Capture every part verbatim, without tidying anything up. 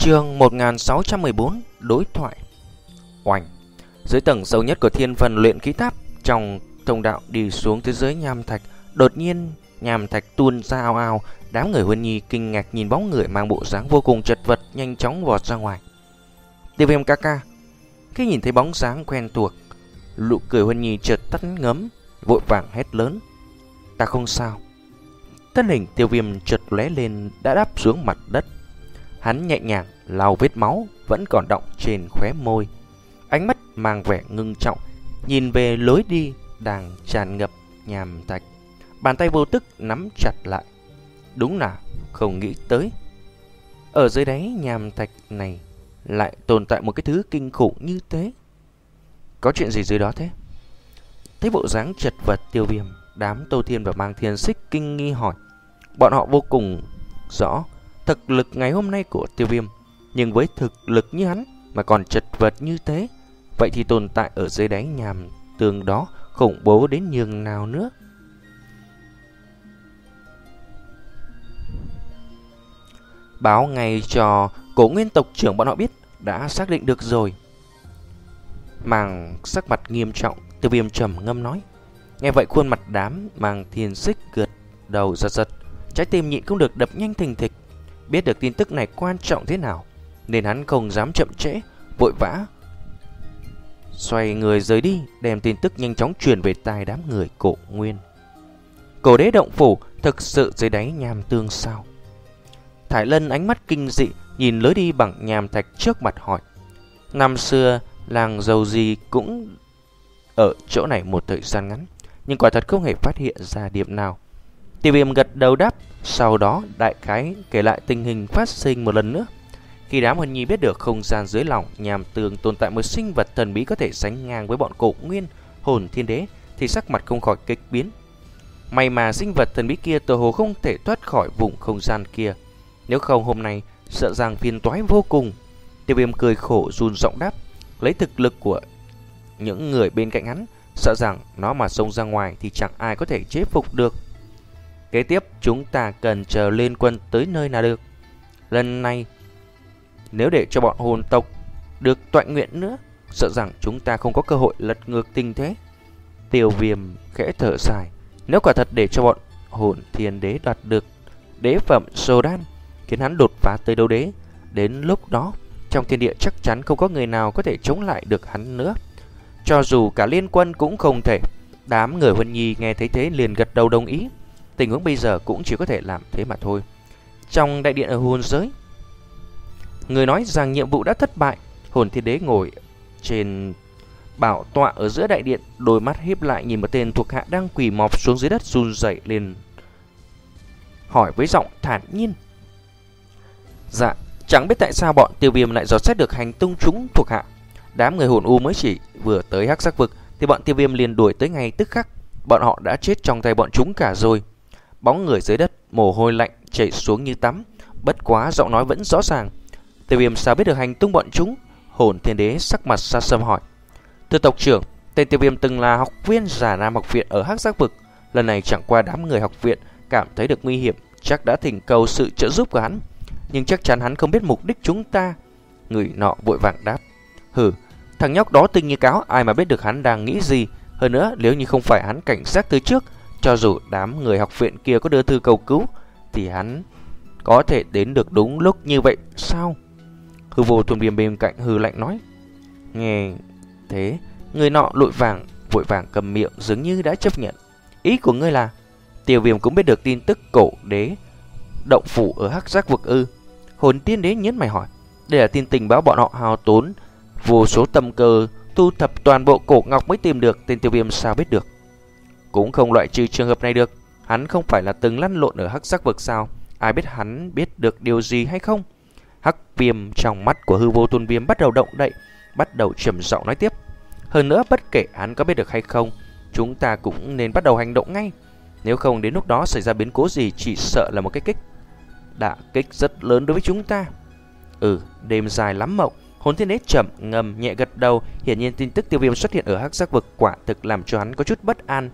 Chương một nghìn sáu trăm mười bốn Đối thoại. Oanh. Dưới tầng sâu nhất của thiên phần luyện khí tháp, trong thông đạo đi xuống thế giới nham thạch, đột nhiên nham thạch tuôn ra ao ao. Đám người Huân Nhi kinh ngạc nhìn bóng người mang bộ dáng vô cùng chật vật nhanh chóng vọt ra ngoài. Tiêu Viêm ca ca. Khi nhìn thấy bóng dáng quen thuộc, nụ cười Huân Nhi chợt tắt ngấm, vội vàng hét lớn: Ta không sao. Thân hình Tiêu Viêm chợt lóe lên đã đáp xuống mặt đất. Hắn nhẹ nhàng lau vết máu vẫn còn đọng trên khóe môi, ánh mắt mang vẻ ngưng trọng nhìn về lối đi đang tràn ngập nham thạch. Bàn tay vô thức nắm chặt lại. Đúng là không nghĩ tới, ở dưới đáy nham thạch này lại tồn tại một cái thứ kinh khủng như thế. Có chuyện gì dưới đó thế? Thấy bộ dáng chật vật Tiêu Viêm, đám Tô Thiên và Mang Thiên Xích kinh nghi hỏi. Bọn họ vô cùng rõ thực lực ngày hôm nay của Tiêu Viêm, nhưng với thực lực như hắn mà còn chật vật như thế, vậy thì tồn tại ở dưới đáy nham tường đó khủng bố đến nhường nào nữa. Báo ngay cho Cổ Nguyên tộc trưởng bọn họ biết, đã xác định được rồi. Mang sắc mặt nghiêm trọng, Tiêu Viêm trầm ngâm nói. Nghe vậy khuôn mặt đám Mang Thiên Xích gật đầu giật giật, trái tim nhịn không được đập nhanh thình thịch. Biết được tin tức này quan trọng thế nào, nên hắn không dám chậm trễ, vội vã xoay người rời đi, đem tin tức nhanh chóng truyền về tai đám người Cổ Nguyên. Cổ đế động phủ thực sự dưới đáy nham tương sao? Thải Lân ánh mắt kinh dị nhìn lối đi bằng nham thạch trước mặt hỏi. Năm xưa làng dầu gì cũng ở chỗ này một thời gian ngắn, nhưng quả thật không hề phát hiện ra điểm nào. Tiêu Viêm gật đầu đáp, sau đó đại khái kể lại tình hình phát sinh một lần nữa. Khi đám Huân Nhi biết được không gian dưới lòng nham tường tồn tại một sinh vật thần bí có thể sánh ngang với bọn Cổ Nguyên, Hồn Thiên Đế, thì sắc mặt không khỏi kịch biến. May mà sinh vật thần bí kia tựa hồ không thể thoát khỏi vùng không gian kia, nếu không hôm nay sợ rằng phiền toái vô cùng. Tiêu Viêm cười khổ run giọng đáp, lấy thực lực của những người bên cạnh hắn, sợ rằng nó mà xông ra ngoài thì chẳng ai có thể chế phục được. Kế tiếp chúng ta cần chờ liên quân tới nơi nào được. Lần này nếu để cho bọn hồn tộc được tọa nguyện nữa, sợ rằng chúng ta không có cơ hội lật ngược tình thế. Tiêu Viêm khẽ thở dài, nếu quả thật để cho bọn Hồn Thiên Đế đoạt được đế phẩm Sô Đan, khiến hắn đột phá tới đấu đế, đến lúc đó trong thiên địa chắc chắn không có người nào có thể chống lại được hắn nữa. Cho dù cả liên quân cũng không thể. Đám người Huân Nhi nghe thấy thế liền gật đầu đồng ý. Tình huống bây giờ cũng chỉ có thể làm thế mà thôi. Trong đại điện ở hồn giới, người nói rằng nhiệm vụ đã thất bại. Hồn Thiên Đế ngồi trên bảo tọa ở giữa đại điện, đôi mắt híp lại nhìn một tên thuộc hạ đang quỳ mọp xuống dưới đất run rẩy lên, hỏi với giọng thản nhiên. Dạ, chẳng biết tại sao bọn Tiêu Viêm lại dò xét được hành tung chúng thuộc hạ. Đám người hồn u mới chỉ vừa tới Hắc Sắc Vực thì bọn Tiêu Viêm liền đuổi tới ngay tức khắc. Bọn họ đã chết trong tay bọn chúng cả rồi. Bóng người dưới đất, mồ hôi lạnh chảy xuống như tắm. Bất quá giọng nói vẫn rõ ràng. Tiêu Viêm sao biết được hành tung bọn chúng? Hồn Thiên Đế sắc mặt xa xăm hỏi. Thưa tộc trưởng, tên Tiêu Viêm từng là học viên Giả Nam học viện ở Hắc Sắc Vực. Lần này chẳng qua đám người học viện cảm thấy được nguy hiểm, chắc đã thỉnh cầu sự trợ giúp của hắn, nhưng chắc chắn hắn không biết mục đích chúng ta. Người nọ vội vàng đáp. Hừ, thằng nhóc đó tinh như cáo, ai mà biết được hắn đang nghĩ gì. Hơn nữa, nếu như không phải hắn cảnh giác từ trước, cho dù đám người học viện kia có đưa thư cầu cứu, thì hắn có thể đến được đúng lúc như vậy sao? Hư Vô Thuần Viêm bên cạnh hừ lạnh nói. Nghe thế, người nọ lội vàng vội vàng cầm miệng, dường như đã chấp nhận. Ý của ngươi là Tiêu Viêm cũng biết được tin tức cổ đế động phủ ở Hắc Sắc Vực ư? Hồn Tiên Đế nhấn mày hỏi. Đây là tin tình báo bọn họ hao tốn vô số tâm cơ thu thập toàn bộ cổ ngọc mới tìm được. Tên Tiêu Viêm sao biết được? Cũng không loại trừ trường hợp này được. Hắn không phải là từng lăn lộn ở Hắc Sắc Vực sao? Ai biết hắn biết được điều gì hay không? Hắc Viêm trong mắt của Hư Vô Tôn Viêm bắt đầu động đậy, bắt đầu trầm giọng nói tiếp. Hơn nữa, bất kể hắn có biết được hay không, chúng ta cũng nên bắt đầu hành động ngay. Nếu không đến lúc đó xảy ra biến cố gì, chỉ sợ là một cái kích đả kích rất lớn đối với chúng ta. Ừ, đêm dài lắm mộng. Hồn Thiên Đế chậm ngầm nhẹ gật đầu. Hiển nhiên tin tức Tiêu Viêm xuất hiện ở Hắc Sắc Vực quả thực làm cho hắn có chút bất an.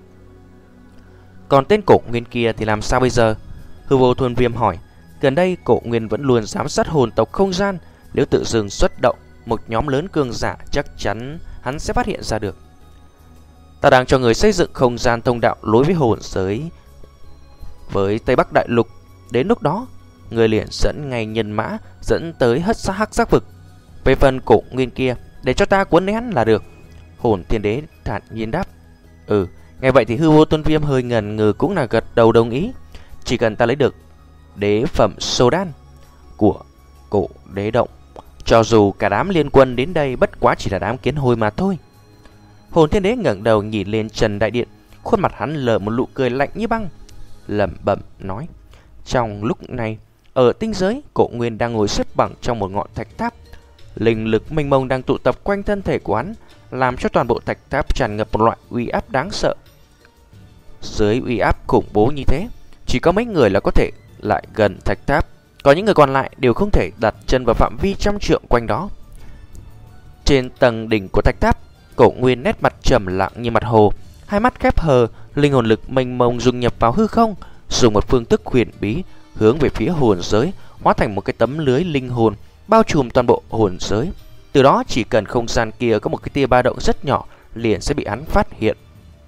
Còn tên Cổ Nguyên kia thì làm sao bây giờ? Hư Vô Thuần Viêm hỏi. Gần đây Cổ Nguyên vẫn luôn giám sát hồn tộc không gian, Nếu tự dưng xuất động một nhóm lớn cường giả, chắc chắn hắn sẽ phát hiện ra được. Ta đang cho người xây dựng không gian thông đạo lối với hồn giới với Tây Bắc Đại Lục. Đến lúc đó, người liền dẫn ngay nhân mã dẫn tới hất xa hắc giác vực. Về phần Cổ Nguyên kia, để cho ta cuốn lấy hắn là được. Hồn Thiên Đế thản nhiên đáp. Ừ, nghe vậy thì Hư Vô Tuân Viêm hơi ngần ngừ cũng là gật đầu đồng ý. Chỉ cần ta lấy được đế phẩm Sô Đan của Cổ Đế Động, cho dù cả đám liên quân đến đây bất quá chỉ là đám kiến hôi mà thôi. Hồn Thiên Đế ngẩng đầu nhìn lên Trần Đại Điện, khuôn mặt hắn lờ một nụ cười lạnh như băng, lẩm bẩm nói. Trong lúc này, ở tinh giới, Cổ Nguyên đang ngồi xếp bằng trong một ngọn thạch tháp. Linh lực mênh mông đang tụ tập quanh thân thể của hắn, làm cho toàn bộ thạch tháp tràn ngập một loại uy áp đáng sợ. Dưới uy áp khủng bố như thế, chỉ có mấy người là có thể lại gần thạch tháp, còn những người còn lại đều không thể đặt chân vào phạm vi trăm trượng quanh đó. Trên tầng đỉnh của thạch tháp, Cổ Nguyên nét mặt trầm lặng như mặt hồ, hai mắt khép hờ, linh hồn lực mênh mông dung nhập vào hư không, dùng một phương thức huyền bí hướng về phía hồn giới, hóa thành một cái tấm lưới linh hồn bao trùm toàn bộ hồn giới. Từ đó chỉ cần không gian kia có một cái tia ba động rất nhỏ, liền sẽ bị hắn phát hiện.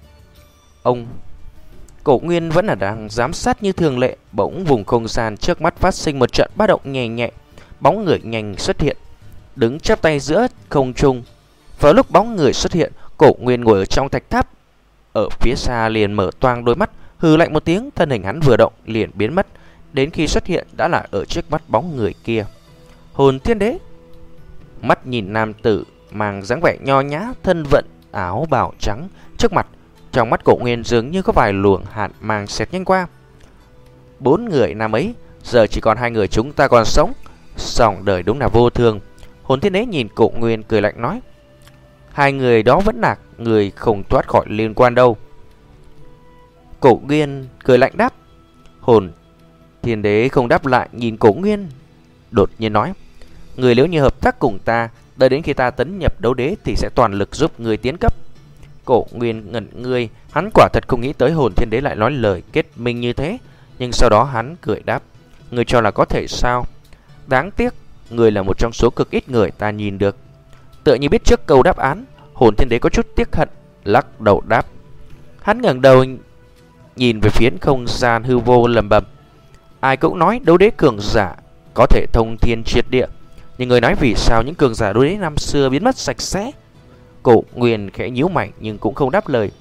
Ông Cổ Nguyên vẫn là đang giám sát như thường lệ, bỗng vùng không gian trước mắt phát sinh một trận ba động nhẹ nhẹ, bóng người nhanh xuất hiện, đứng chắp tay giữa không trung. Vào lúc bóng người xuất hiện, Cổ Nguyên ngồi ở trong thạch tháp, ở phía xa liền mở toang đôi mắt, hừ lạnh một tiếng, thân hình hắn vừa động liền biến mất, đến khi xuất hiện đã là ở trước mắt bóng người kia. Hồn Thiên Đế mắt nhìn nam tử mang dáng vẻ nho nhã, thân vận áo bào trắng trước mặt, trong mắt Cổ Nguyên dường như có vài luồng hàn mang xẹt nhanh qua. Bốn người nam ấy, giờ chỉ còn hai người chúng ta còn sống, song đời đúng là vô thường. Hồn Thiên Đế nhìn Cổ Nguyên cười lạnh nói. Hai người đó vẫn là người không thoát khỏi liên quan đâu. Cổ Nguyên cười lạnh đáp. Hồn Thiên Đế không đáp lại, nhìn Cổ Nguyên đột nhiên nói. Người nếu như hợp tác cùng ta, đợi đến khi ta tấn nhập đấu đế thì sẽ toàn lực giúp người tiến cấp. Cổ Nguyên ngẩn người, hắn quả thật không nghĩ tới Hồn Thiên Đế lại nói lời kết minh như thế. Nhưng sau đó hắn cười đáp. Người cho là có thể sao? Đáng tiếc, người là một trong số cực ít người ta nhìn được. Tựa như biết trước câu đáp án, Hồn Thiên Đế có chút tiếc hận, lắc đầu đáp. Hắn ngẩng đầu nhìn về phía không gian hư vô lẩm bẩm. Ai cũng nói đấu đế cường giả có thể thông thiên triệt địa, nhưng người nói vì sao những cường giả đấu đế năm xưa biến mất sạch sẽ? Cổ Nguyên khẽ nhíu mày nhưng cũng không đáp lời.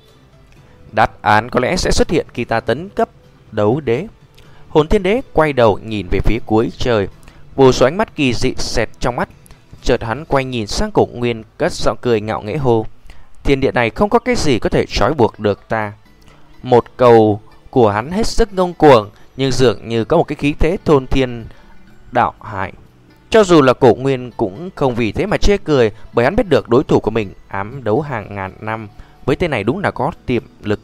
Đáp án có lẽ sẽ xuất hiện khi ta tấn cấp đấu đế. Hồn Thiên Đế quay đầu nhìn về phía cuối trời, vô số ánh mắt kỳ dị xẹt trong mắt. Chợt hắn quay nhìn sang Cổ Nguyên, cất giọng cười ngạo nghễ hô. Thiên địa này không có cái gì có thể trói buộc được ta. Một câu của hắn hết sức ngông cuồng, nhưng dường như có một cái khí thế thôn thiên đạo hải. Cho dù là Cổ Nguyên cũng không vì thế mà chê cười, bởi hắn biết được đối thủ của mình ám đấu hàng ngàn năm, với tên này đúng là có tiềm lực.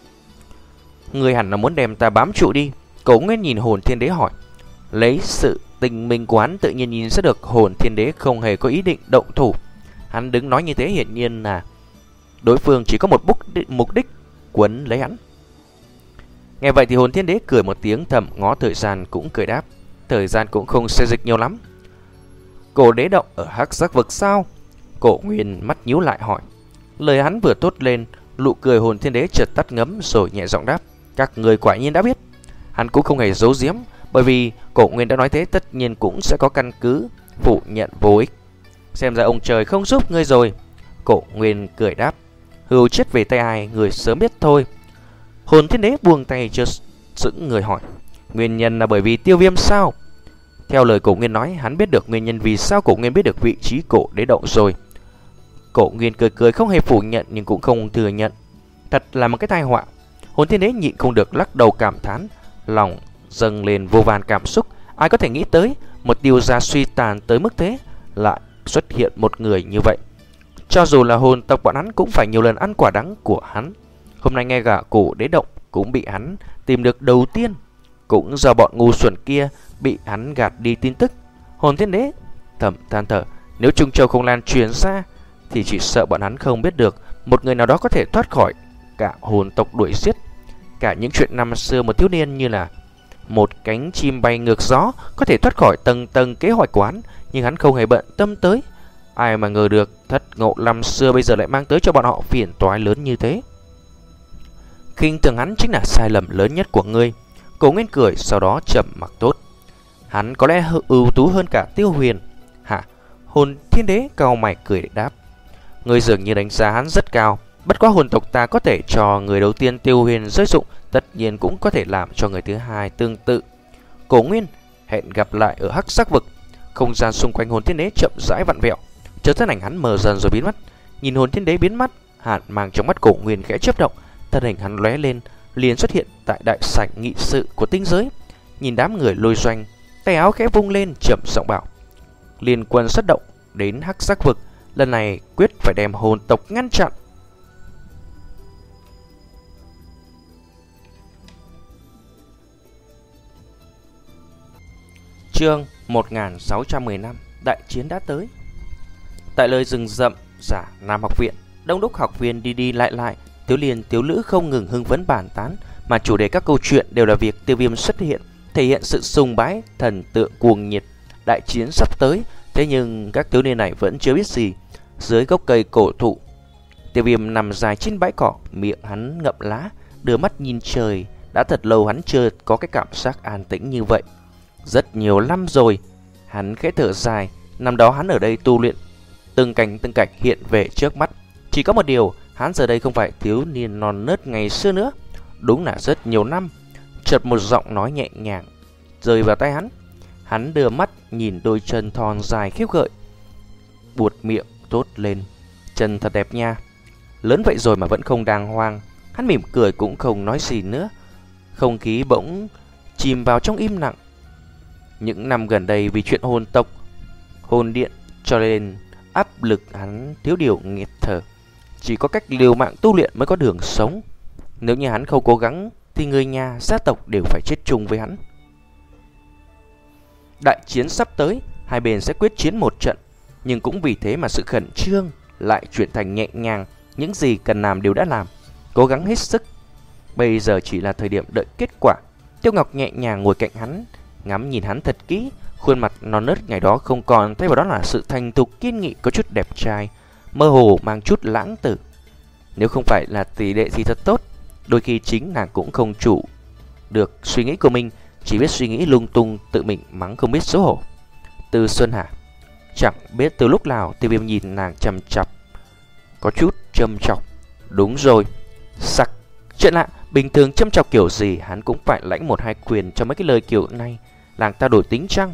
Người hẳn là muốn đem ta bám trụ đi. Cổ Nguyên nhìn Hồn Thiên Đế hỏi. Lấy sự tình mình của hắn tự nhiên nhìn ra được Hồn Thiên Đế không hề có ý định động thủ. Hắn đứng nói như thế hiển nhiên là đối phương chỉ có một mục đích quấn lấy hắn. Nghe vậy thì Hồn Thiên Đế cười một tiếng, thầm ngó thời gian cũng cười đáp. Thời gian cũng không xê dịch nhiều lắm. Cổ Đế Động ở hắc giác vực sao? Cổ Nguyên mắt nhíu lại hỏi. Lời hắn vừa tốt lên, nụ cười Hồn Thiên Đế chợt tắt ngấm rồi nhẹ giọng đáp. Các người quả nhiên đã biết. Hắn cũng không hề giấu giếm, bởi vì Cổ Nguyên đã nói thế tất nhiên cũng sẽ có căn cứ phủ nhận vô ích. Xem ra ông trời không giúp ngươi rồi. Cổ Nguyên cười đáp. Hưu chết về tay ai, người sớm biết thôi. Hồn Thiên Đế buông tay chợt sững người hỏi. Nguyên nhân là bởi vì Tiêu Viêm sao? Theo lời Cổ Nguyên nói, hắn biết được nguyên nhân vì sao Cổ Nguyên biết được vị trí Cổ Đế Động rồi. Cổ Nguyên cười cười không hề phủ nhận nhưng cũng không thừa nhận. Thật là một cái tai họa. Hồn Thiên Đế nhịn không được lắc đầu cảm thán, lòng dâng lên vô vàn cảm xúc. Ai có thể nghĩ tới một Tiêu gia suy tàn tới mức thế lại xuất hiện một người như vậy. Cho dù là hồn tộc bọn hắn cũng phải nhiều lần ăn quả đắng của hắn. Hôm nay nghe gã Cổ Đế Động cũng bị hắn tìm được đầu tiên, cũng do bọn ngu xuẩn kia bị hắn gạt đi tin tức. Hồn Thiên Đế thầm than thở, nếu Trung Châu không lan truyền ra thì chỉ sợ bọn hắn không biết được một người nào đó có thể thoát khỏi cả hồn tộc đuổi giết. Cả những chuyện năm xưa một thiếu niên như là một cánh chim bay ngược gió, có thể thoát khỏi tầng tầng kế hoạch quán, nhưng hắn không hề bận tâm tới. Ai mà ngờ được Thất Ngộ năm xưa bây giờ lại mang tới cho bọn họ phiền toái lớn như thế. Khinh thường hắn chính là sai lầm lớn nhất của ngươi. Cổ Nguyên cười, sau đó trầm mặc tốt. Hắn có lẽ ưu tú hơn cả Tiêu Huyền. Hả? Hồn Thiên Đế cau mày cười đáp. Ngươi dường như đánh giá hắn rất cao. Bất quá hồn tộc ta có thể cho người đầu tiên Tiêu Huyền rơi dụng, tất nhiên cũng có thể làm cho người thứ hai tương tự. Cổ Nguyên, hẹn gặp lại ở Hắc Sắc Vực. Không gian xung quanh Hồn Thiên Đế chậm rãi vặn vẹo, chợt thân ảnh hắn mờ dần rồi biến mất. Nhìn Hồn Thiên Đế biến mất, hàn mang trong mắt Cổ Nguyên khẽ chớp động, thân hình hắn lóe lên, liền xuất hiện tại đại sảnh nghị sự của tinh giới. Nhìn đám người lôi doanh, tay áo khẽ vung lên, chậm giọng bảo: liên quân xuất động đến Hắc Sắc Vực, lần này quyết phải đem hồn tộc ngăn chặn. Chương một nghìn sáu trăm mười lăm, đại chiến đã tới. Tại nơi rừng rậm giả Nam học viện, đông đúc học viên đi đi lại lại, Tiếu Liên Tiếu Lữ không ngừng hưng phấn bàn tán, mà chủ đề các câu chuyện đều là việc Tiêu Viêm xuất hiện, thể hiện sự sùng bái thần tượng cuồng nhiệt. Đại chiến sắp tới, thế nhưng các thiếu niên này vẫn chưa biết gì. Dưới gốc cây cổ thụ, Tiêu Viêm nằm dài trên bãi cỏ, miệng hắn ngậm lá, đưa mắt nhìn trời. Đã thật lâu hắn chưa có cái cảm giác an tĩnh như vậy. Rất nhiều năm rồi. Hắn khẽ thở dài. Năm đó hắn ở đây tu luyện, từng cảnh từng cảnh hiện về trước mắt. Chỉ có một điều, hắn giờ đây không phải thiếu niên non nớt ngày xưa nữa. Đúng là rất nhiều năm. Chợt một giọng nói nhẹ nhàng rơi vào tai hắn. Hắn đưa mắt nhìn đôi chân thon dài khiếp gợi, buột miệng thốt lên: chân thật đẹp nha. Lớn vậy rồi mà vẫn không đàng hoàng. Hắn mỉm cười cũng không nói gì nữa. Không khí bỗng chìm vào trong im lặng. Những năm gần đây vì chuyện hồn tộc, hồn điện, cho nên áp lực hắn thiếu điều nghẹt thở. Chỉ có cách liều mạng tu luyện mới có đường sống. Nếu như hắn không cố gắng thì người nhà, gia tộc đều phải chết chung với hắn. Đại chiến sắp tới, hai bên sẽ quyết chiến một trận, nhưng cũng vì thế mà sự khẩn trương lại chuyển thành nhẹ nhàng. Những gì cần làm đều đã làm, cố gắng hết sức. Bây giờ chỉ là thời điểm đợi kết quả. Tiêu Ngọc nhẹ nhàng ngồi cạnh hắn, ngắm nhìn hắn thật kỹ. Khuôn mặt non nớt ngày đó không còn, thay vào đó là sự thành thục kiên nghị, có chút đẹp trai, mơ hồ mang chút lãng tử. Nếu không phải là tỷ lệ gì thật tốt, đôi khi chính nàng cũng không chủ được suy nghĩ của mình, chỉ biết suy nghĩ lung tung, tự mình mắng không biết xấu hổ. Từ Xuân hả? Chẳng biết từ lúc nào Tiêu Viêm nhìn nàng chằm chằm, có chút châm chọc. Đúng rồi, sặc. Chuyện lạ, bình thường châm chọc kiểu gì hắn cũng phải lãnh một hai quyền cho mấy cái lời kiểu này. Làng ta đổi tính chăng?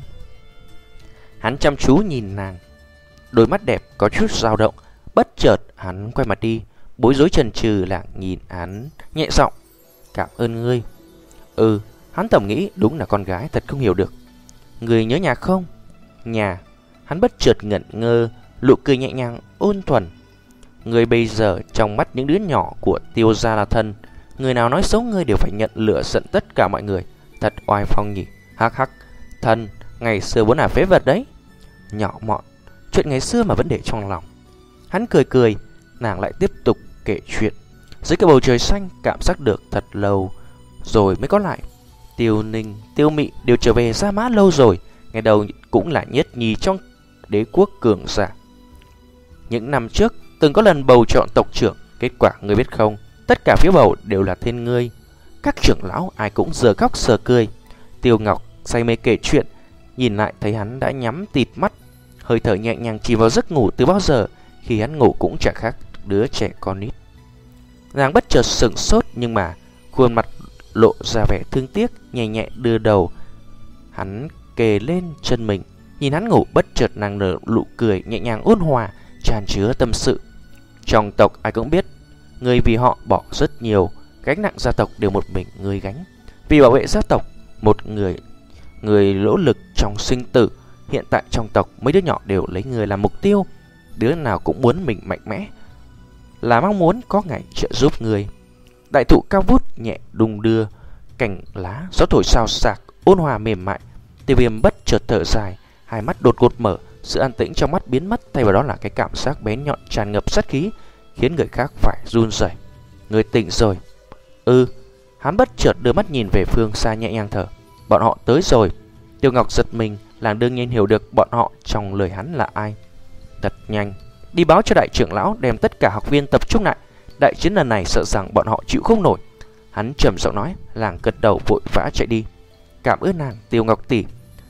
Hắn chăm chú nhìn nàng, đôi mắt đẹp có chút dao động. Bất chợt hắn quay mặt đi, bối rối chần chừ. Làng nhìn hắn nhẹ giọng: cảm ơn ngươi. Ừ, hắn thầm nghĩ đúng là con gái thật không hiểu được. Người nhớ nhà không? Nhà. Hắn bất chợt ngẩn ngơ, nụ cười nhẹ nhàng ôn thuần. Người bây giờ trong mắt những đứa nhỏ của Tiêu gia là thân. Người nào nói xấu ngươi đều phải nhận lửa giận tất cả mọi người. Thật oai phong nhỉ. Hắc hắc. Thân, ngày xưa vốn là phế vật đấy. Nhỏ mọn, chuyện ngày xưa mà vẫn để trong lòng. Hắn cười cười, nàng lại tiếp tục kể chuyện. Dưới cái bầu trời xanh, cảm giác được thật lâu rồi mới có lại. Tiêu Ninh, Tiêu Mị đều trở về Gia Mã lâu rồi. Ngày đầu cũng là nhất nhì trong đế quốc cường giả. Những năm trước từng có lần bầu chọn tộc trưởng, kết quả ngươi biết không? Tất cả phiếu bầu đều là tên ngươi. Các trưởng lão ai cũng giờ khóc giờ cười. Tiêu Ngọc say mê kể chuyện, nhìn lại thấy hắn đã nhắm tịt mắt, hơi thở nhẹ nhàng chìm vào giấc ngủ từ bao giờ. Khi hắn ngủ cũng chẳng khác đứa trẻ con nít. Nàng bất chợt sững sốt, nhưng mà khuôn mặt lộ ra vẻ thương tiếc, nhẹ nhẹ đưa đầu hắn kề lên chân mình. Nhìn hắn ngủ, bất chợt nàng nở nụ cười nhẹ nhàng ôn hòa, tràn chứa tâm sự. Trong tộc ai cũng biết người vì họ bỏ rất nhiều, gánh nặng gia tộc đều một mình người gánh. Vì bảo vệ gia tộc, một người người nỗ lực trong sinh tử. Hiện tại trong tộc mấy đứa nhỏ đều lấy người làm mục tiêu, đứa nào cũng muốn mình mạnh mẽ, là mong muốn có ngày trợ giúp người. Đại thụ cao vút nhẹ đung đưa, cành lá gió thổi xào xạc, ôn hòa mềm mại. Tiêu Viêm bất chợt thở dài, hai mắt đột ngột mở, sự an tĩnh trong mắt biến mất, thay vào đó là cái cảm giác bén nhọn tràn ngập sát khí, khiến người khác phải run rẩy. Người tỉnh rồi? Ừ. Hắn bất chợt đưa mắt nhìn về phương xa, nhẹ nhàng thở. bọn họ tới rồi. Tiêu Ngọc giật mình, làng đương nhiên hiểu được bọn họ trong lời hắn là ai. Thật nhanh, đi báo cho đại trưởng lão đem tất cả học viên tập trung lại. Đại chiến lần này sợ rằng bọn họ chịu không nổi. Hắn trầm giọng nói. Làng gật đầu vội vã chạy đi. Cảm ơn nàng, Tiêu Ngọc tỷ.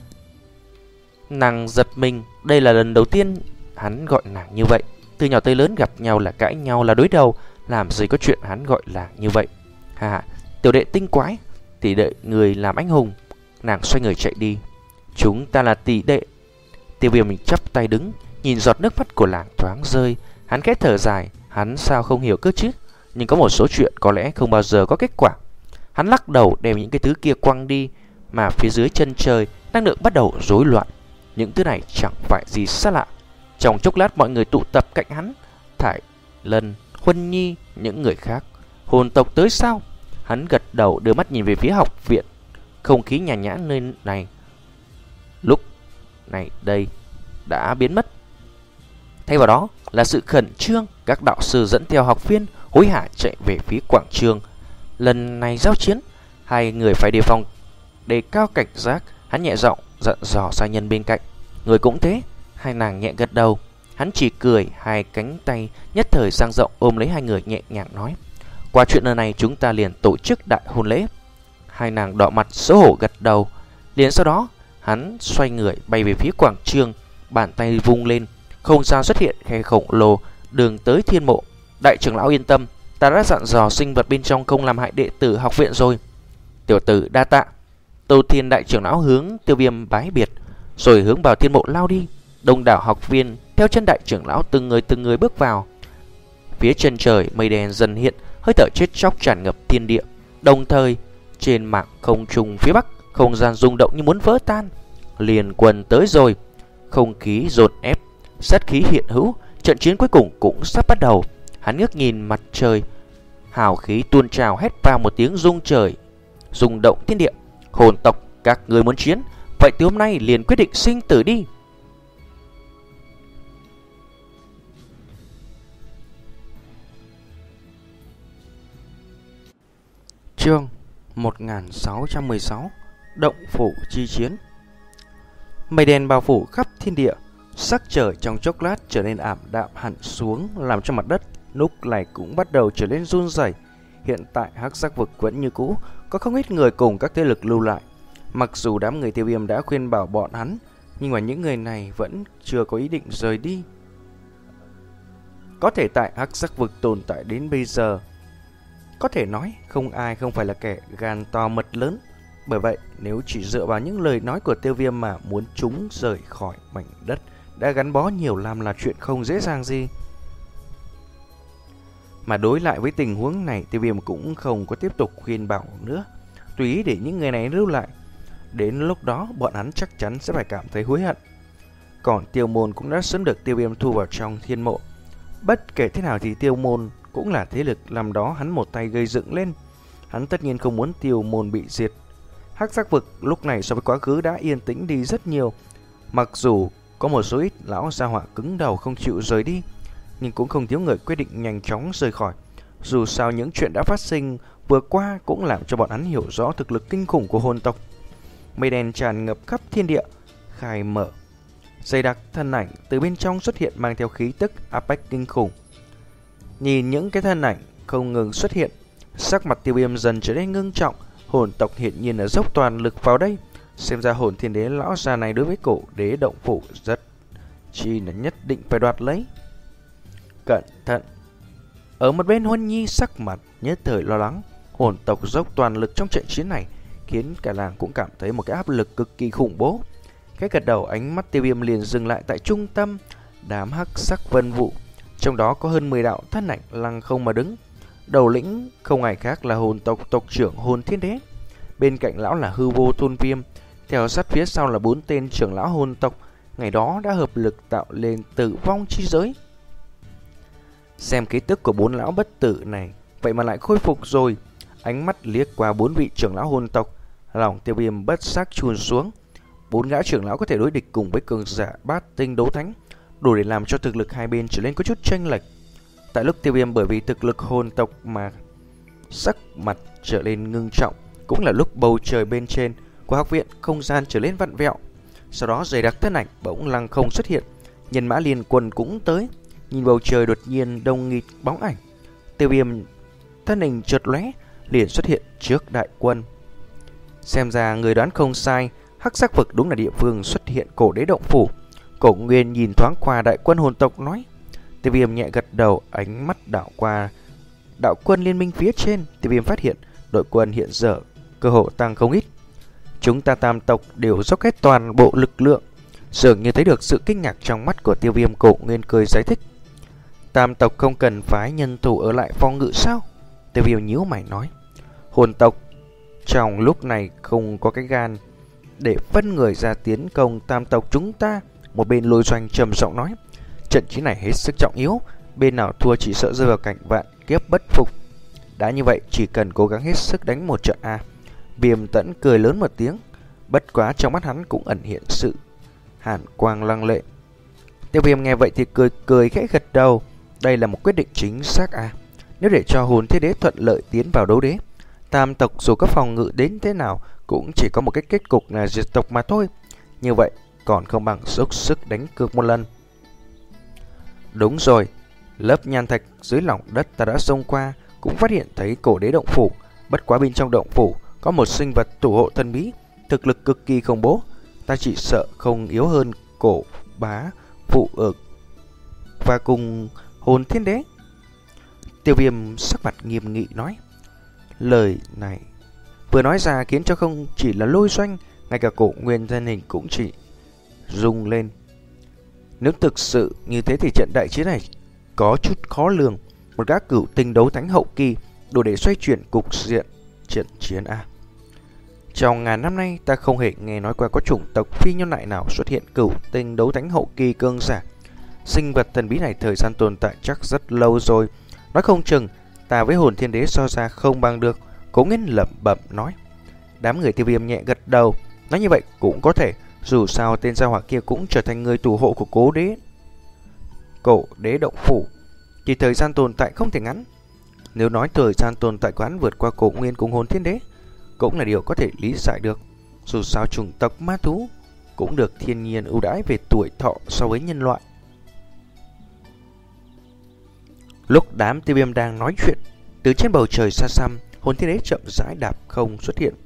Nàng giật mình, đây là lần đầu tiên hắn gọi nàng như vậy. Từ nhỏ tới lớn gặp nhau là cãi nhau, là đối đầu, làm gì có chuyện hắn gọi là như vậy. Hà, tiểu đệ tinh quái, tỷ đệ người làm anh hùng. Nàng xoay người chạy đi. Chúng ta là tỷ đệ. Tiêu Viêm mình chắp tay đứng, nhìn giọt nước mắt của làng thoáng rơi. Hắn khẽ thở dài. Hắn sao không hiểu cơ chứ, nhưng có một số chuyện có lẽ không bao giờ có kết quả. Hắn lắc đầu đem những cái thứ kia quăng đi. Mà phía dưới chân trời, năng lượng bắt đầu rối loạn. Những thứ này chẳng phải gì xa lạ. Trong chốc lát mọi người tụ tập cạnh hắn. Thải Lân, Huân Nhi, những người khác. Hồn tộc tới sao? Hắn gật đầu đưa mắt nhìn về phía học viện. Không khí nhàn nhã nơi này lúc này đây đã biến mất. Thay vào đó là sự khẩn trương. Các đạo sư dẫn theo học viên hối hả chạy về phía quảng trường. Lần này giao chiến, hai người phải đề phòng, đề cao cảnh giác. Hắn nhẹ giọng dặn dò gia nhân bên cạnh. Người cũng thế. Hai nàng nhẹ gật đầu. Hắn chỉ cười, hai cánh tay nhất thời dang rộng ôm lấy hai người nhẹ nhàng nói. Qua chuyện lần này chúng ta liền tổ chức đại hôn lễ. Hai nàng đỏ mặt xấu hổ gật đầu. Liền sau đó hắn xoay người bay về phía quảng trường. Bàn tay vung lên, không gian xuất hiện khe khổng lồ, đường tới thiên mộ. Đại trưởng lão yên tâm, ta đã dặn dò sinh vật bên trong không làm hại đệ tử học viện rồi. Tiểu tử đa tạ. Tô Thiên đại trưởng lão hướng Tiêu Viêm bái biệt, rồi hướng vào thiên mộ lao đi. Đông đảo học viên theo chân đại trưởng lão từng người từng người bước vào. Phía chân trời mây đen dần hiện, hơi thở chết chóc tràn ngập thiên địa. Đồng thời trên mảng không trung phía bắc, không gian rung động như muốn vỡ tan. Liền quân tới rồi. Không khí dồn ép, sát khí hiện hữu. Trận chiến cuối cùng cũng sắp bắt đầu. Hắn ngước nhìn mặt trời, hào khí tuôn trào, hét vào một tiếng rung trời, rung động thiên địa. Hồn tộc, các người muốn chiến, vậy từ hôm nay liền quyết định sinh tử đi. Chương một nghìn sáu trăm mười sáu. Động phủ chi chiến. Mây đen bao phủ khắp thiên địa. Sắc trời trong chốc lát trở nên ảm đạm hẳn xuống, làm cho mặt đất lúc này cũng bắt đầu trở nên run rẩy. Hiện tại Hắc Sắc vực vẫn như cũ, có không ít người cùng các thế lực lưu lại. Mặc dù đám người Tiêu Viêm đã khuyên bảo bọn hắn, nhưng mà những người này vẫn chưa có ý định rời đi. Có thể tại Hắc Sắc vực tồn tại đến bây giờ, có thể nói không ai không phải là kẻ gan to mật lớn. Bởi vậy nếu chỉ dựa vào những lời nói của Tiêu Viêm mà muốn chúng rời khỏi mảnh đất đã gắn bó nhiều năm là chuyện không dễ dàng gì. Mà đối lại với tình huống này, Tiêu Viêm cũng không có tiếp tục khuyên bảo nữa, tùy ý để những người này lưu lại. Đến lúc đó bọn hắn chắc chắn sẽ phải cảm thấy hối hận. Còn Tiêu Môn cũng đã sớm được Tiêu Viêm thu vào trong thiên mộ. Bất kể thế nào thì Tiêu Môn cũng là thế lực làm đó hắn một tay gây dựng lên. Hắn tất nhiên không muốn Tiêu Môn bị diệt. Hắc Sắc vực lúc này so với quá khứ đã yên tĩnh đi rất nhiều. Mặc dù có một số ít lão gia họa cứng đầu không chịu rời đi, nhưng cũng không thiếu người quyết định nhanh chóng rời khỏi. Dù sao những chuyện đã phát sinh vừa qua cũng làm cho bọn hắn hiểu rõ thực lực kinh khủng của hồn tộc. Mây đen tràn ngập khắp thiên địa, khai mở. Dày đặc thân ảnh từ bên trong xuất hiện mang theo khí tức áp bách kinh khủng. Nhìn những cái thân ảnh không ngừng xuất hiện, sắc mặt Tiêu Viêm dần trở nên ngưng trọng. Hồn tộc hiện nhiên là dốc toàn lực vào đây. Xem ra hồn thiên đế lão già này đối với cổ đế động phủ rất chi là nhất định phải đoạt lấy. Cẩn thận. Ở một bên Huân Nhi sắc mặt nhất thời lo lắng. Hồn tộc dốc toàn lực trong trận chiến này khiến cả làng cũng cảm thấy một cái áp lực cực kỳ khủng bố. Cái gật đầu, ánh mắt Tiêu Viêm liền dừng lại tại trung tâm đám hắc sắc vân vụ. Trong đó có hơn mười đạo thân ảnh lăng không mà đứng. Đầu lĩnh không ai khác là hồn tộc tộc trưởng Hồn Thiên Đế. Bên cạnh lão là Hư Vô Tôn Viêm. Theo sát phía sau là bốn tên trưởng lão hồn tộc ngày đó đã hợp lực tạo lên tử vong chi giới. Xem ký tức của bốn lão bất tử này, vậy mà lại khôi phục rồi. Ánh mắt liếc qua bốn vị trưởng lão hồn tộc, lòng Tiêu Viêm bất giác chùn xuống. Bốn gã trưởng lão có thể đối địch cùng với cường giả bát tinh đấu thánh, đủ để làm cho thực lực hai bên trở nên có chút chênh lệch. Tại lúc Tiêu Viêm bởi vì thực lực hồn tộc mà sắc mặt trở nên ngưng trọng, cũng là lúc bầu trời bên trên của học viện không gian trở lên vặn vẹo. Sau đó dày đặc thân ảnh bỗng lăng không xuất hiện, nhân mã liên quân cũng tới. Nhìn bầu trời đột nhiên đông nghịt bóng ảnh, Tiêu Viêm thân hình chợt lóe liền xuất hiện trước đại quân. Xem ra người đoán không sai, Hắc Sắc Vực đúng là địa phương xuất hiện cổ đế động phủ. Cổ Nguyên nhìn thoáng qua đại quân hồn tộc nói. Tiêu Viêm nhẹ gật đầu, ánh mắt đảo qua đạo quân liên minh phía trên. Tiêu Viêm phát hiện đội quân hiện giờ cơ hội tăng không ít. Chúng ta tam tộc đều dốc hết toàn bộ lực lượng. Dường như thấy được sự kinh ngạc trong mắt của Tiêu Viêm. Cổ Nguyên cười giải thích. Tam tộc không cần phái nhân thủ ở lại phòng ngự sao? Tiêu Viêm nhíu mày nói. Hồn tộc trong lúc này không có cái gan để phân người ra tiến công tam tộc chúng ta. Một bên Lôi Doanh trầm giọng nói. Trận chiến này hết sức trọng yếu, bên nào thua chỉ sợ rơi vào cảnh vạn kiếp bất phục. Đã như vậy chỉ cần cố gắng hết sức đánh một trận a. Viêm Tẫn cười lớn một tiếng, bất quá trong mắt hắn cũng ẩn hiện sự hàn quang lăng lệ. Tiêu Viêm nghe vậy thì cười cười khẽ gật đầu. Đây là một quyết định chính xác a. Nếu để cho Hồn Thiên Đế thuận lợi tiến vào đấu đế, tam tộc dù có phòng ngự đến thế nào cũng chỉ có một cái kết cục là diệt tộc mà thôi. Như vậy còn không bằng dốc sức đánh cược một lần. Đúng rồi, lớp nhan thạch dưới lòng đất ta đã xông qua, cũng phát hiện thấy cổ đế động phủ. Bất quá bên trong động phủ có một sinh vật thủ hộ thần bí, thực lực cực kỳ khủng bố. Ta chỉ sợ không yếu hơn cổ bá phụ ực và cùng Hồn Thiên Đế. Tiêu Viêm sắc mặt nghiêm nghị nói. Lời này vừa nói ra khiến cho không chỉ là Lôi Doanh, ngay cả Cổ Nguyên thân hình cũng chỉ rung lên. Nếu thực sự như thế thì trận đại chiến này có chút khó lường. Một gã cửu tinh đấu thánh hậu kỳ đủ để xoay chuyển cục diện trận chiến a. Trong ngàn năm nay ta không hề nghe nói qua có chủng tộc phi nhân loại nào xuất hiện cửu tinh đấu thánh hậu kỳ cương giả. Sinh vật thần bí này thời gian tồn tại chắc rất lâu rồi. Nói không chừng ta với Hồn Thiên Đế so ra không bằng được. Cố Nguyên lẩm bẩm nói. Đám người Tiêu Viêm nhẹ gật đầu. Nói như vậy cũng có thể, dù sao tên gia hỏa kia cũng trở thành người thủ hộ của cố đế cổ đế động phủ, thì thời gian tồn tại không thể ngắn. Nếu nói thời gian tồn tại của hắn vượt qua Cổ Nguyên cùng Hồn Thiên Đế cũng là điều có thể lý giải được. Dù sao chủng tộc ma thú cũng được thiên nhiên ưu đãi về tuổi thọ so với nhân loại. Lúc đám Tiêu Viêm đang nói chuyện, từ trên bầu trời xa xăm, Hồn Thiên Đế chậm rãi đạp không xuất hiện.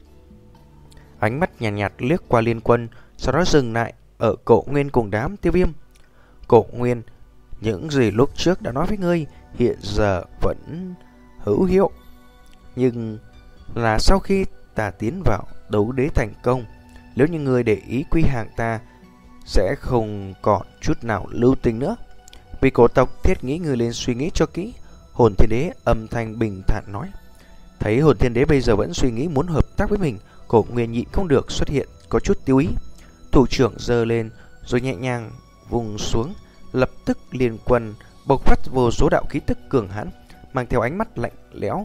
Ánh mắt nhàn nhạt, nhạt liếc qua liên quân, sau đó dừng lại ở Cổ Nguyên cùng đám Tiêu Viêm. Cổ Nguyên, những gì lúc trước đã nói với ngươi hiện giờ vẫn hữu hiệu. Nhưng là sau khi ta tiến vào đấu đế thành công, nếu như ngươi để ý quy hàng ta, sẽ không còn chút nào lưu tình nữa. Vì cổ tộc thiết nghĩ ngươi lên suy nghĩ cho kỹ. Hồn Thiên Đế âm thanh bình thản nói. Thấy Hồn Thiên Đế bây giờ vẫn suy nghĩ muốn hợp tác với mình, Cổ Nguyên nhịn không được xuất hiện có chút tiêu ý. Thủ trưởng giơ lên rồi nhẹ nhàng vùng xuống, lập tức liên quân bộc phát vô số đạo khí tức cường hãn, mang theo ánh mắt lạnh lẽo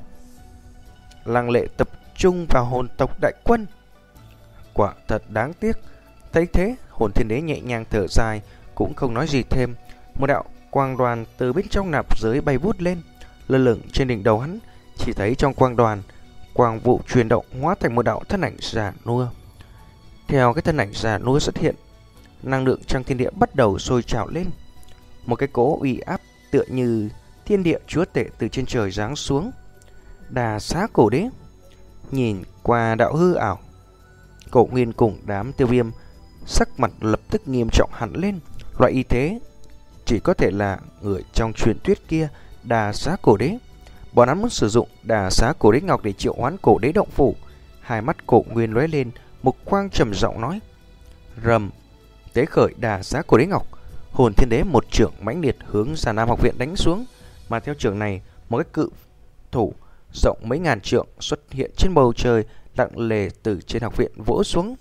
lăng lệ tập trung vào hồn tộc đại quân. Quả thật đáng tiếc. Thấy thế, Hồn Thiên Đế nhẹ nhàng thở dài, cũng không nói gì thêm. Một đạo quang đoàn từ bên trong nạp giới bay vút lên, lơ lửng trên đỉnh đầu hắn. Chỉ thấy trong quang đoàn, quang vụ chuyển động hóa thành một đạo thân ảnh già nua. Theo cái thân ảnh già nua xuất hiện, năng lượng trong thiên địa bắt đầu sôi trào lên. Một cái cỗ uy áp tựa như thiên địa chúa tể từ trên trời giáng xuống. Đà Xá Cổ Đế. Nhìn qua đạo hư ảo, Cổ Nguyên cùng đám Tiêu Viêm sắc mặt lập tức nghiêm trọng hẳn lên. Loại y thế chỉ có thể là người trong truyền thuyết kia, Đà Xá Cổ Đế. Bọn hắn muốn sử dụng Đà Xá Cổ Đế Ngọc để triệu hoán cổ đế động phủ. Hai mắt Cổ Nguyên lóe lên, một quang trầm giọng nói. Rầm, tế khởi Đà Xá Cổ Đế Ngọc. Hồn Thiên Đế một trưởng mãnh liệt hướng Già Nam học viện đánh xuống, mà theo trưởng này, một cái cự thủ rộng mấy ngàn trượng xuất hiện trên bầu trời, lặng lề từ trên học viện vỗ xuống.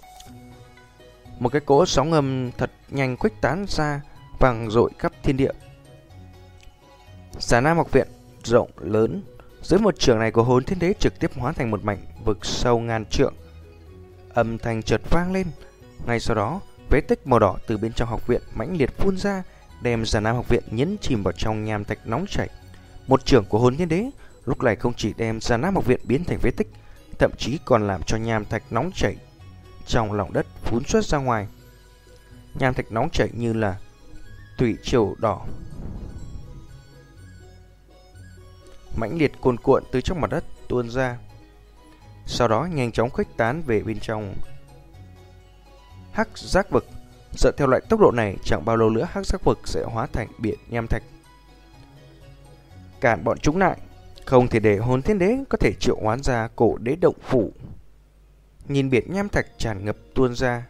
Một cái cỗ sóng âm thật nhanh khuếch tán ra, vang dội khắp thiên địa. Già Nam học viện rộng lớn, dưới một trường này của Hồn Thiên Đế trực tiếp hóa thành một mảnh vực sâu ngàn trượng. Âm thanh chợt vang lên, ngay sau đó vết tích màu đỏ từ bên trong học viện mãnh liệt phun ra, đem Già Nam học viện nhấn chìm vào trong nham thạch nóng chảy. Một trường của Hồn Thiên Đế lúc này không chỉ đem Già Nam học viện biến thành vết tích, thậm chí còn làm cho nham thạch nóng chảy trong lòng đất phún xuất ra ngoài. Nham thạch nóng chảy như là thủy triều đỏ, mãnh liệt cuồn cuộn từ trong mặt đất tuôn ra, sau đó nhanh chóng khuếch tán về bên trong hắc giác vực. Dựa theo loại tốc độ này, chẳng bao lâu nữa hắc giác vực sẽ hóa thành biển nham thạch. Cản bọn chúng lại, không thể để Hồn Thiên Đế có thể triệu hoán ra cổ đế động phủ. Nhìn biển nham thạch tràn ngập tuôn ra,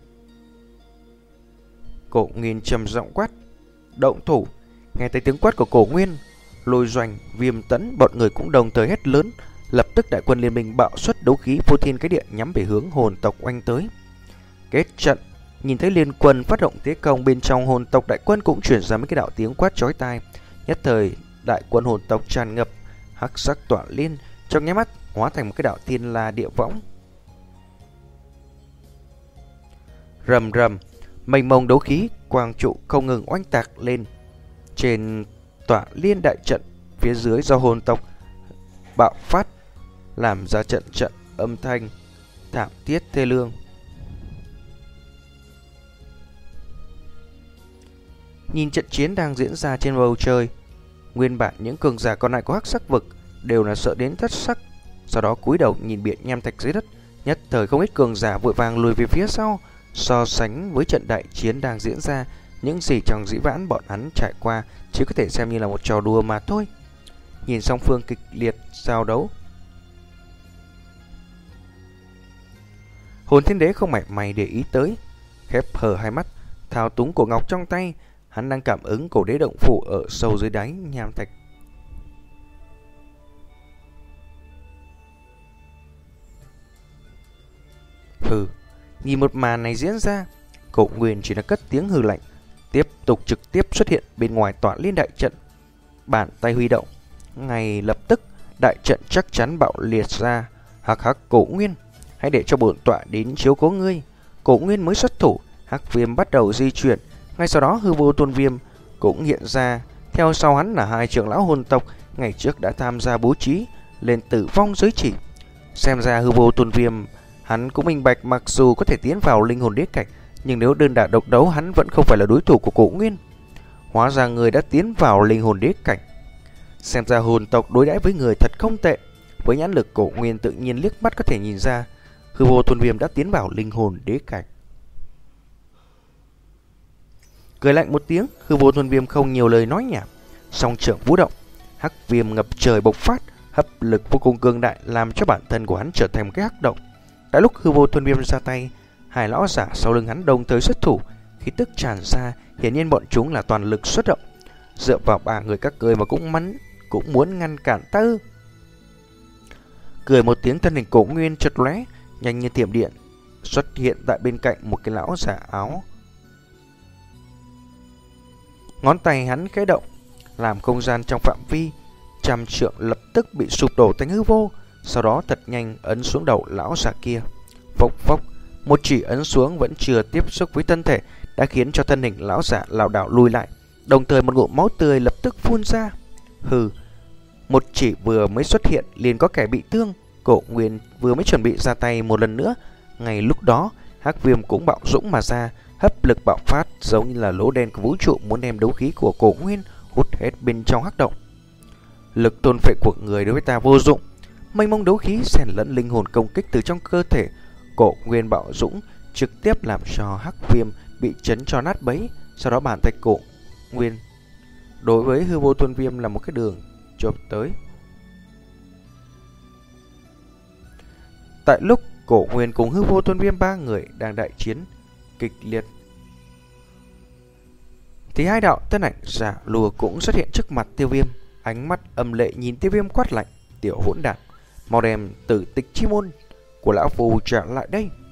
Cổ Nguyên trầm giọng quát: động thủ! Nghe thấy tiếng quát của Cổ Nguyên, Lôi Doanh, Viêm Tấn bọn người cũng đồng thời hét lớn. Lập tức đại quân liên minh bạo xuất đấu khí phô thiên cái địa nhắm về hướng hồn tộc oanh tới. Kết trận. Nhìn thấy liên quân phát động thế công, bên trong hồn tộc đại quân cũng chuyển ra mấy cái đạo tiếng quát chói tai. Nhất thời đại quân hồn tộc tràn ngập, hắc sắc tỏa liên trong nháy mắt hóa thành một cái đạo thiên la địa võng. Rầm rầm, mênh mông đấu khí quang trụ không ngừng oanh tạc lên trên tỏa liên đại trận phía dưới do hồn tộc bạo phát, làm ra trận trận âm thanh thảm thiết thê lương. Nhìn trận chiến đang diễn ra trên bầu trời, nguyên bản những cường giả còn lại của hắc sắc vực đều là sợ đến thất sắc, sau đó cúi đầu nhìn biển nham thạch dưới đất. Nhất thời không ít cường giả vội vàng lùi về phía sau. So sánh với trận đại chiến đang diễn ra, những gì trong dĩ vãng bọn hắn trải qua chỉ có thể xem như là một trò đùa mà thôi. Nhìn song phương kịch liệt giao đấu, Hồn Thiên Đế không mảy may để ý tới, khép hờ hai mắt, thao túng cổ ngọc trong tay. Hắn đang cảm ứng cổ đế động phủ ở sâu dưới đáy nham thạch. Hừ, nhìn một màn này diễn ra, Cổ Nguyên chỉ là cất tiếng hừ lạnh, tiếp tục trực tiếp xuất hiện bên ngoài tỏa liên đại trận. Bàn tay huy động, ngay lập tức đại trận chắc chắn bạo liệt ra. Hắc hắc Cổ Nguyên, hãy để cho bổn tọa đến chiếu cố ngươi. Cổ Nguyên mới xuất thủ, hắc viêm bắt đầu di chuyển. Ngay sau đó hư vô tôn viêm cũng hiện ra, theo sau hắn là hai trưởng lão hồn tộc ngày trước đã tham gia bố trí lên tử vong giới chỉ. Xem ra hư vô tôn viêm hắn cũng minh bạch, mặc dù có thể tiến vào linh hồn đế cảnh, nhưng nếu đơn đả độc đấu hắn vẫn không phải là đối thủ của Cổ Nguyên. Hóa ra người đã tiến vào linh hồn đế cảnh. Xem ra hồn tộc đối đãi với người thật không tệ. Với nhãn lực Cổ Nguyên tự nhiên liếc mắt có thể nhìn ra hư vô tôn viêm đã tiến vào linh hồn đế cảnh. Cười lạnh một tiếng, hư vô tôn viêm không nhiều lời nói nhảm, song trưởng vũ động, hắc viêm ngập trời bộc phát, hấp lực vô cùng cường đại làm cho bản thân của hắn trở thành một cái hắc động. Tại lúc hư vô tôn viêm ra tay, hai lão giả sau lưng hắn đồng thời xuất thủ, khí tức tràn ra, hiển nhiên bọn chúng là toàn lực xuất động. Dựa vào ba người các cười mà cũng mắn cũng muốn ngăn cản ta ư? Cười một tiếng, thân hình Cổ Nguyên chợt lóe, nhanh như thiểm điện xuất hiện tại bên cạnh một cái lão giả áo. Ngón tay hắn khẽ động, làm không gian trong phạm vi trăm trượng lập tức bị sụp đổ thành hư vô. Sau đó thật nhanh ấn xuống đầu lão giả kia. Phốc phốc, một chỉ ấn xuống vẫn chưa tiếp xúc với thân thể đã khiến cho thân hình lão giả lảo đảo lùi lại, đồng thời một ngụm máu tươi lập tức phun ra. Hừ, một chỉ vừa mới xuất hiện liền có kẻ bị thương. Cổ Nguyên vừa mới chuẩn bị ra tay một lần nữa, ngay lúc đó hắc viêm cũng bạo dũng mà ra, hấp lực bạo phát giống như là lỗ đen của vũ trụ muốn đem đấu khí của Cổ Nguyên hút hết bên trong hắc động. Lực tôn phệ của người đối với ta vô dụng. Mênh mông đấu khí xen lẫn linh hồn công kích từ trong cơ thể Cổ Nguyên bạo dũng, trực tiếp làm cho hắc viêm bị chấn cho nát bấy. Sau đó bàn tay Cổ Nguyên đối với hư vô tôn viêm là một cái đường chộp tới. Tại lúc Cổ Nguyên cùng hư vô tôn viêm ba người đang đại chiến kịch liệt, thì hai đạo thân ảnh giả lùa cũng xuất hiện trước mặt Tiêu Viêm. Ánh mắt âm lệ nhìn Tiêu Viêm quát lạnh: tiểu hỗn đản, mau đem tử tịch chi môn của lão phù trả lại đây.